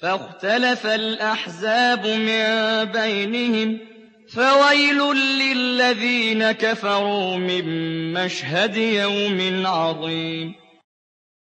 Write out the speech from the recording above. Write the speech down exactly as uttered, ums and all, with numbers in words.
فاختلف الأحزاب من بينهم فويل للذين كفروا من مشهد يوم عظيم